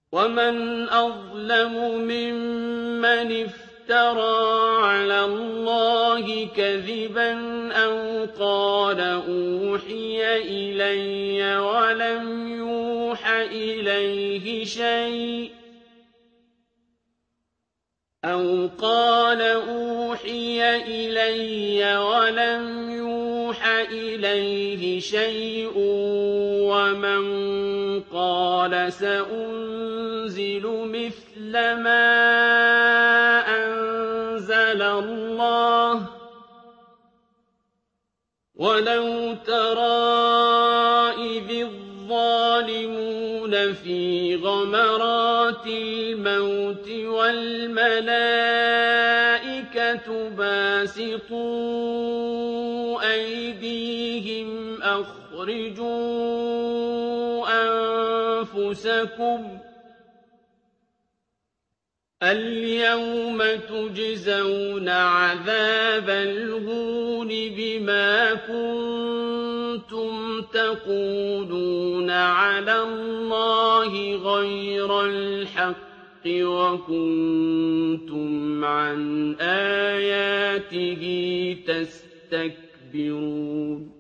وَمَنْ أَظْلَمُ مِمَّنِ افْتَرَىٰ عَلَى اللَّهِ كَذِبًا أَوْ قَالَ أُوحِيَ إِلَيَّ وَلَمْ يُوحَ إِلَيْهِ شَيْءٌ وَمَن قَالَ سَأُنزِلُ مِثْلَ مَا أَنزَلَ اللَّهُ ۗ وَلَوْ تَرَىٰ إِذِ الظَّالِمُونَ فِي غَمَرَاتِ الْمَوْتِ وَالْمَلَائِكَةُ بَاسِطُو أَيْدِيهِمْ أَخْرِجُوا أَنفُسَكُمُ الْيَوْمَ تُجْزَوْنَ عَذَابَ الْهُونِ بِمَا كُنتُمْ تَقُولُونَ عَلَى اللَّهِ غَيْرَ الْحَقِّ وَكُنتُمْ عَنْ آيَاتِهِ تَسْتَكْبِرُونَ